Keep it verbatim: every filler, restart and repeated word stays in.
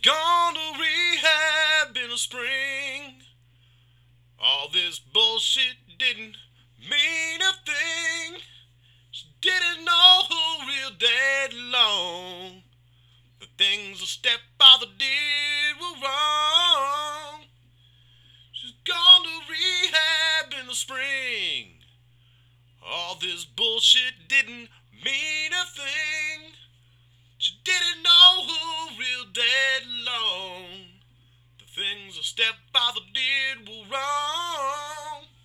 Gone to rehab in the spring. All this bullshit didn't mean a thing. She didn't know who real dead long. The things a stepfather did were wrong. She's gone to rehab in the spring. All this bullshit didn't mean a thing. She didn't know who real dead long. The things a stepfather did were wrong.